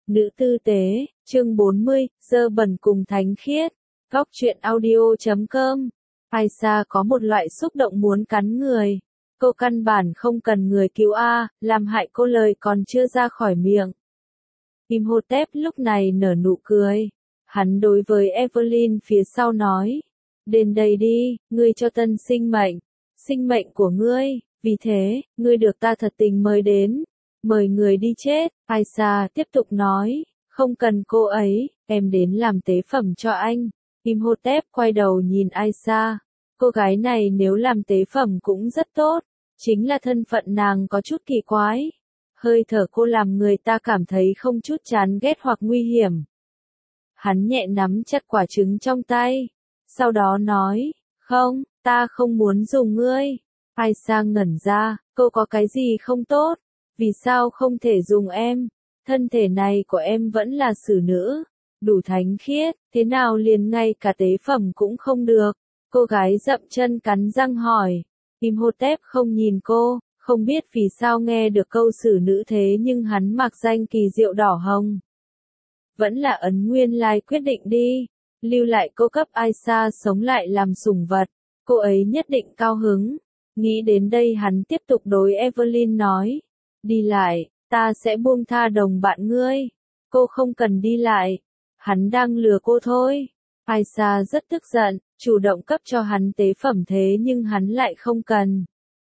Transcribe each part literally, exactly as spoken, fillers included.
Nữ tư tế, chương bốn mươi, dơ bẩn cùng thánh khiết. Góc truyện audio chấm com. Aisha có một loại xúc động muốn cắn người. Cô căn bản không cần người cứu a, làm hại cô lời còn chưa ra khỏi miệng. Imhotep lúc này nở nụ cười. Hắn đối với Evelyn phía sau nói. Đến đây đi, ngươi cho tân sinh mệnh. Sinh mệnh của ngươi, vì thế, ngươi được ta thật tình mời đến. Mời người đi chết, Aisha tiếp tục nói, không cần cô ấy, em đến làm tế phẩm cho anh. Imhotep quay đầu nhìn Aisha, cô gái này nếu làm tế phẩm cũng rất tốt, chính là thân phận nàng có chút kỳ quái. Hơi thở cô làm người ta cảm thấy không chút chán ghét hoặc nguy hiểm. Hắn nhẹ nắm chặt quả trứng trong tay, sau đó nói, không, ta không muốn dùng ngươi. Aisha ngẩn ra, cô có cái gì không tốt? Vì sao không thể dùng em? Thân thể này của em vẫn là xử nữ, đủ thánh khiết, thế nào liền ngay cả tế phẩm cũng không được? Cô gái dậm chân cắn răng hỏi. Imhotep không nhìn cô, không biết vì sao nghe được câu xử nữ thế nhưng hắn mặc danh kỳ diệu đỏ hồng. Vẫn là ấn nguyên lai quyết định đi, lưu lại cô cấp Aisha sống lại làm sủng vật, cô ấy nhất định cao hứng. Nghĩ đến đây hắn tiếp tục đối Evelyn nói. Đi lại, ta sẽ buông tha đồng bạn ngươi. Cô không cần đi lại. Hắn đang lừa cô thôi. Aisha rất tức giận, chủ động cấp cho hắn tế phẩm thế nhưng hắn lại không cần.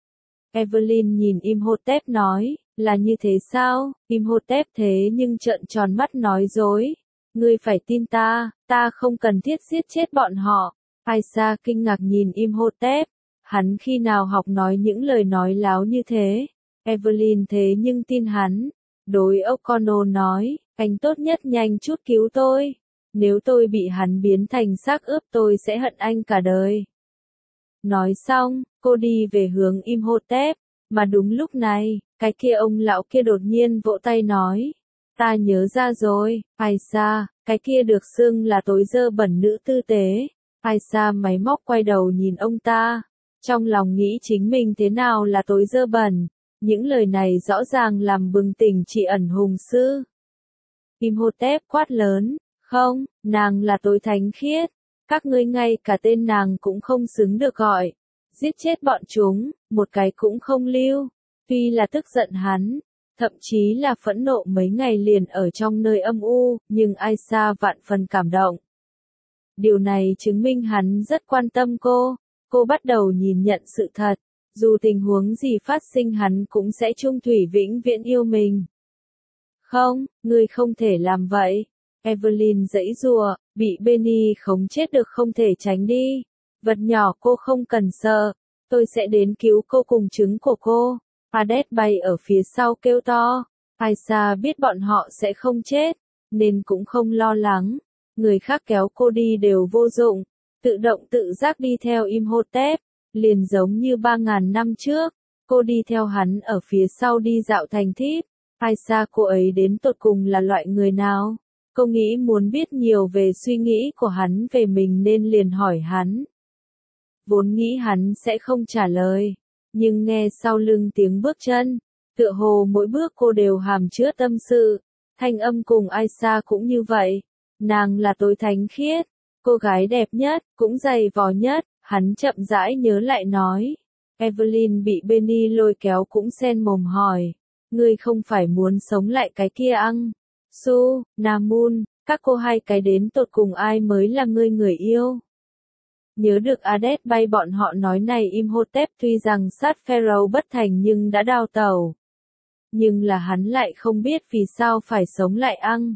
Evelyn nhìn Imhotep nói, là như thế sao? Imhotep thế nhưng trợn tròn mắt nói dối. Ngươi phải tin ta, ta không cần thiết giết chết bọn họ. Aisha kinh ngạc nhìn Imhotep. Hắn khi nào học nói những lời nói láo như thế? Evelyn thế nhưng tin hắn. Đối O'Connell nói, anh tốt nhất nhanh chút cứu tôi. Nếu tôi bị hắn biến thành xác ướp tôi sẽ hận anh cả đời. Nói xong, cô đi về hướng Imhotep. Mà đúng lúc này, cái kia ông lão kia đột nhiên vỗ tay nói. Ta nhớ ra rồi, Aisha, cái kia được xưng là tối dơ bẩn nữ tư tế. Aisha máy móc quay đầu nhìn ông ta. Trong lòng nghĩ chính mình thế nào là tối dơ bẩn. Những lời này rõ ràng làm bừng tỉnh chị ẩn hùng sư. Imhotep quát lớn, không, nàng là tối thánh khiết. Các ngươi ngay cả tên nàng cũng không xứng được gọi. Giết chết bọn chúng, một cái cũng không lưu. Tuy là tức giận hắn, thậm chí là phẫn nộ mấy ngày liền ở trong nơi âm u, nhưng Aisha vạn phần cảm động. Điều này chứng minh hắn rất quan tâm cô. Cô bắt đầu nhìn nhận sự thật. Dù tình huống gì phát sinh hắn cũng sẽ chung thủy vĩnh viễn yêu mình. Không, ngươi không thể làm vậy. Evelyn giãy giụa, bị Benny khống chết được không thể tránh đi. Vật nhỏ cô không cần sợ. Tôi sẽ đến cứu cô cùng trứng của cô. Hades bay ở phía sau kêu to. Aisha biết bọn họ sẽ không chết, nên cũng không lo lắng. Người khác kéo cô đi đều vô dụng. Tự động tự giác đi theo Imhotep. Liền giống như ba ngàn năm trước, cô đi theo hắn ở phía sau đi dạo thành thiếp. Aisha cô ấy đến tột cùng là loại người nào? Cô nghĩ muốn biết nhiều về suy nghĩ của hắn về mình nên liền hỏi hắn. Vốn nghĩ hắn sẽ không trả lời, nhưng nghe sau lưng tiếng bước chân, tựa hồ mỗi bước cô đều hàm chứa tâm sự. Thanh âm cùng Aisha cũng như vậy. Nàng là tối thánh khiết, cô gái đẹp nhất, cũng dày vò nhất. Hắn chậm rãi nhớ lại nói. Evelyn bị Benny lôi kéo cũng sen mồm hỏi. Ngươi không phải muốn sống lại cái kia ăn? Su, Namun, các cô hai cái đến tột cùng ai mới là ngươi người yêu? Nhớ được Hades bay bọn họ nói này Imhotep tuy rằng sát Pharaoh bất thành nhưng đã đào tẩu. Nhưng là hắn lại không biết vì sao phải sống lại ăn.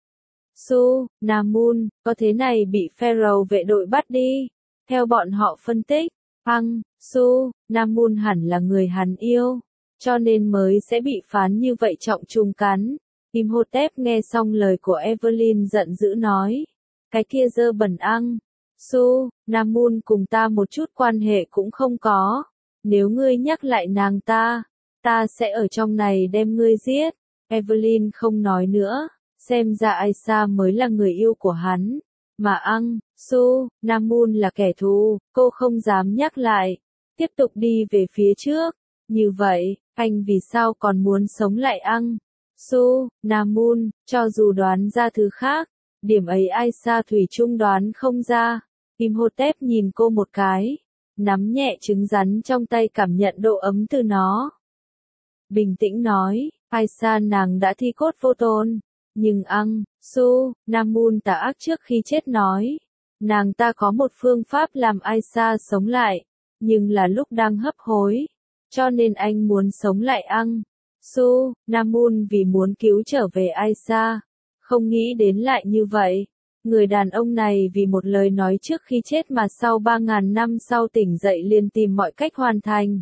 Su, Namun, có thế này bị Pharaoh vệ đội bắt đi. Theo bọn họ phân tích, Hăng, Su, Namun hẳn là người hắn yêu, cho nên mới sẽ bị phán như vậy trọng trùng cắn. Imhotep nghe xong lời của Evelyn giận dữ nói, cái kia dơ bẩn ăn, Su, Namun cùng ta một chút quan hệ cũng không có, nếu ngươi nhắc lại nàng ta, ta sẽ ở trong này đem ngươi giết. Evelyn không nói nữa, xem ra Aisha mới là người yêu của hắn. Mà Ang, Su, Namun là kẻ thù, cô không dám nhắc lại. Tiếp tục đi về phía trước. Như vậy, anh vì sao còn muốn sống lại Ang, Su, Namun, cho dù đoán ra thứ khác, điểm ấy Aisha thủy chung đoán không ra. Imhotep nhìn cô một cái, nắm nhẹ trứng rắn trong tay cảm nhận độ ấm từ nó. Bình tĩnh nói, Aisha nàng đã thi cốt vô tôn, nhưng Ang, Su, Namun tà ác trước khi chết nói, nàng ta có một phương pháp làm Aisha sống lại, nhưng là lúc đang hấp hối, cho nên anh muốn sống lại Ang, Su, Namun vì muốn cứu trở về Aisha, không nghĩ đến lại như vậy. Người đàn ông này vì một lời nói trước khi chết mà sau ba ngàn năm sau tỉnh dậy liền tìm mọi cách hoàn thành.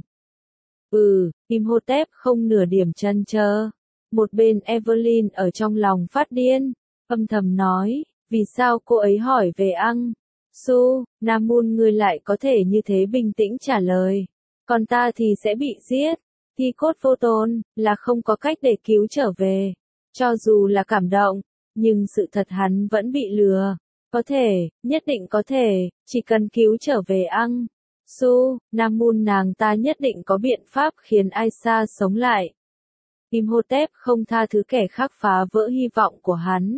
Ừ, Imhotep không nửa điểm chần chờ. Một bên Evelyn ở trong lòng phát điên, âm thầm nói, vì sao cô ấy hỏi về Ang, Su, Namun ngươi lại có thể như thế bình tĩnh trả lời, còn ta thì sẽ bị giết. Thi cốt vô tôn, là không có cách để cứu trở về. Cho dù là cảm động, nhưng sự thật hắn vẫn bị lừa. Có thể, nhất định có thể, chỉ cần cứu trở về Ang, Su, Namun nàng ta nhất định có biện pháp khiến Aisha sống lại. Imhotep không tha thứ kẻ khác phá vỡ hy vọng của hắn.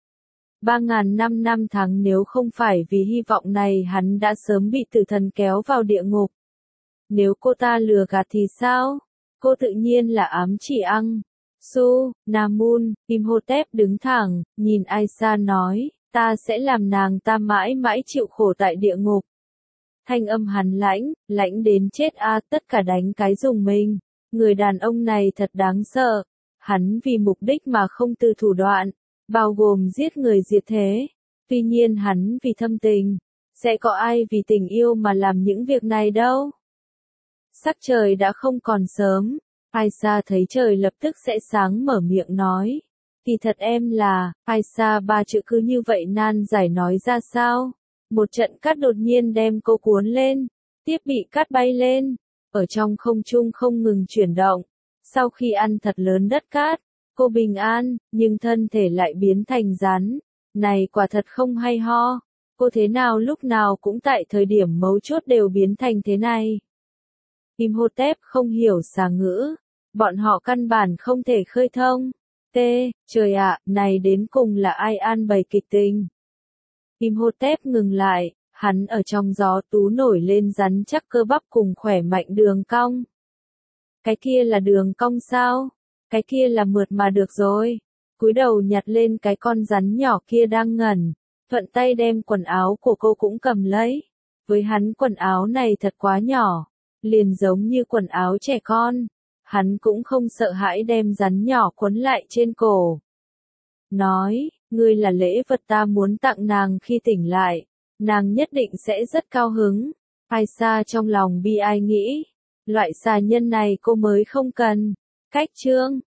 Ba ngàn năm năm tháng nếu không phải vì hy vọng này hắn đã sớm bị tử thần kéo vào địa ngục. Nếu cô ta lừa gạt thì sao? Cô tự nhiên là ám chỉ Ang, Su, Namun. Imhotep đứng thẳng, nhìn Aisha nói, ta sẽ làm nàng ta mãi mãi chịu khổ tại địa ngục. Thanh âm hắn lãnh, lãnh đến chết a, tất cả đánh cái dùng mình. Người đàn ông này thật đáng sợ. Hắn vì mục đích mà không từ thủ đoạn, bao gồm giết người diệt thế. Tuy nhiên hắn vì thâm tình, sẽ có ai vì tình yêu mà làm những việc này đâu. Sắc trời đã không còn sớm, Aisha thấy trời lập tức sẽ sáng mở miệng nói. Kỳ thật em là, Aisha ba chữ cứ như vậy nan giải nói ra sao. Một trận cát đột nhiên đem cô cuốn lên, tiếp bị cát bay lên, ở trong không trung không ngừng chuyển động. Sau khi ăn thật lớn đất cát, cô bình an, nhưng thân thể lại biến thành rắn. Này quả thật không hay ho, cô thế nào lúc nào cũng tại thời điểm mấu chốt đều biến thành thế này. Imhotep không hiểu xà ngữ, bọn họ căn bản không thể khơi thông. T, trời ạ, này đến cùng là ai an bày kịch tình. Imhotep ngừng lại, hắn ở trong gió tú nổi lên rắn chắc cơ bắp cùng khỏe mạnh đường cong. Cái kia là đường cong sao? Cái kia là mượt mà được rồi. Cúi đầu nhặt lên cái con rắn nhỏ kia đang ngẩn, thuận tay đem quần áo của cô cũng cầm lấy. Với hắn quần áo này thật quá nhỏ, liền giống như quần áo trẻ con. Hắn cũng không sợ hãi đem rắn nhỏ quấn lại trên cổ. Nói, ngươi là lễ vật ta muốn tặng nàng khi tỉnh lại, nàng nhất định sẽ rất cao hứng. Aisha trong lòng bi ai nghĩ, loại xà nhân này cô mới không cần. Cách chương